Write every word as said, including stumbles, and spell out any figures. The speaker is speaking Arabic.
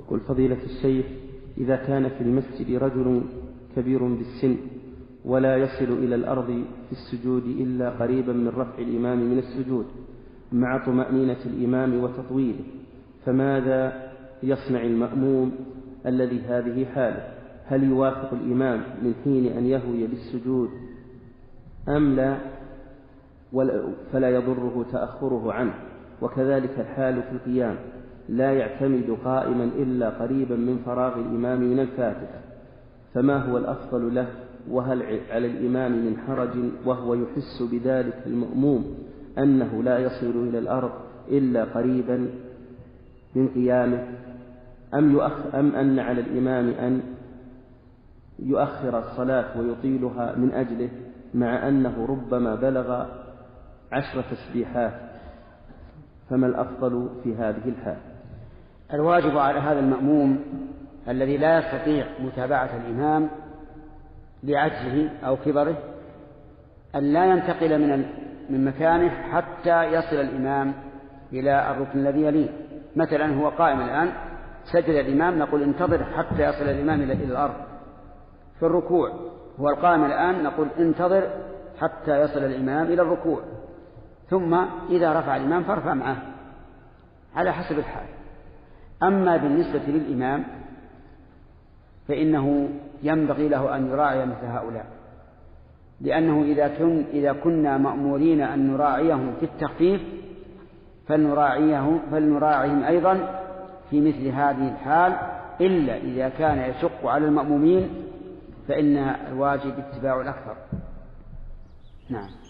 يقول فضيلة الشيخ: إذا كان في المسجد رجل كبير بالسن ولا يصل إلى الأرض في السجود إلا قريبا من رفع الإمام من السجود مع طمأنينة الإمام وتطويله، فماذا يصنع المأموم الذي هذه حاله؟ هل يوافق الإمام من حين أن يهوي للسجود أم لا فلا يضره تأخره عنه؟ وكذلك الحال في القيام، لا يعتمد قائما إلا قريبا من فراغ الإمام من الفاتحة، فما هو الأفضل له؟ وهل على الإمام من حرج وهو يحس بذلك المأموم أنه لا يصل إلى الأرض إلا قريبا من قيامه، أم, يؤخ أم أن على الإمام أن يؤخر الصلاة ويطيلها من أجله، مع أنه ربما بلغ عشر تسبيحات؟ فما الأفضل في هذه الحال؟ الواجب على هذا المأموم الذي لا يستطيع متابعة الإمام لعجزه أو كبره أن لا ينتقل من من مكانه حتى يصل الإمام إلى الركن الذي يليه. مثلا هو قائم الآن، سجد الإمام، نقول انتظر حتى يصل الإمام إلى الأرض. في الركوع هو القائم الآن، نقول انتظر حتى يصل الإمام إلى الركوع، ثم إذا رفع الإمام فارفع معه على حسب الحال. أما بالنسبة للإمام فإنه ينبغي له أن يراعي مثل هؤلاء، لأنه إذا, كن إذا كنا مأمورين أن نراعيهم في التخفيف فلنراعيهم, فلنراعيهم أيضا في مثل هذه الحال، إلا إذا كان يشق على المأمومين فإن الواجب اتباع الأكثر. نعم.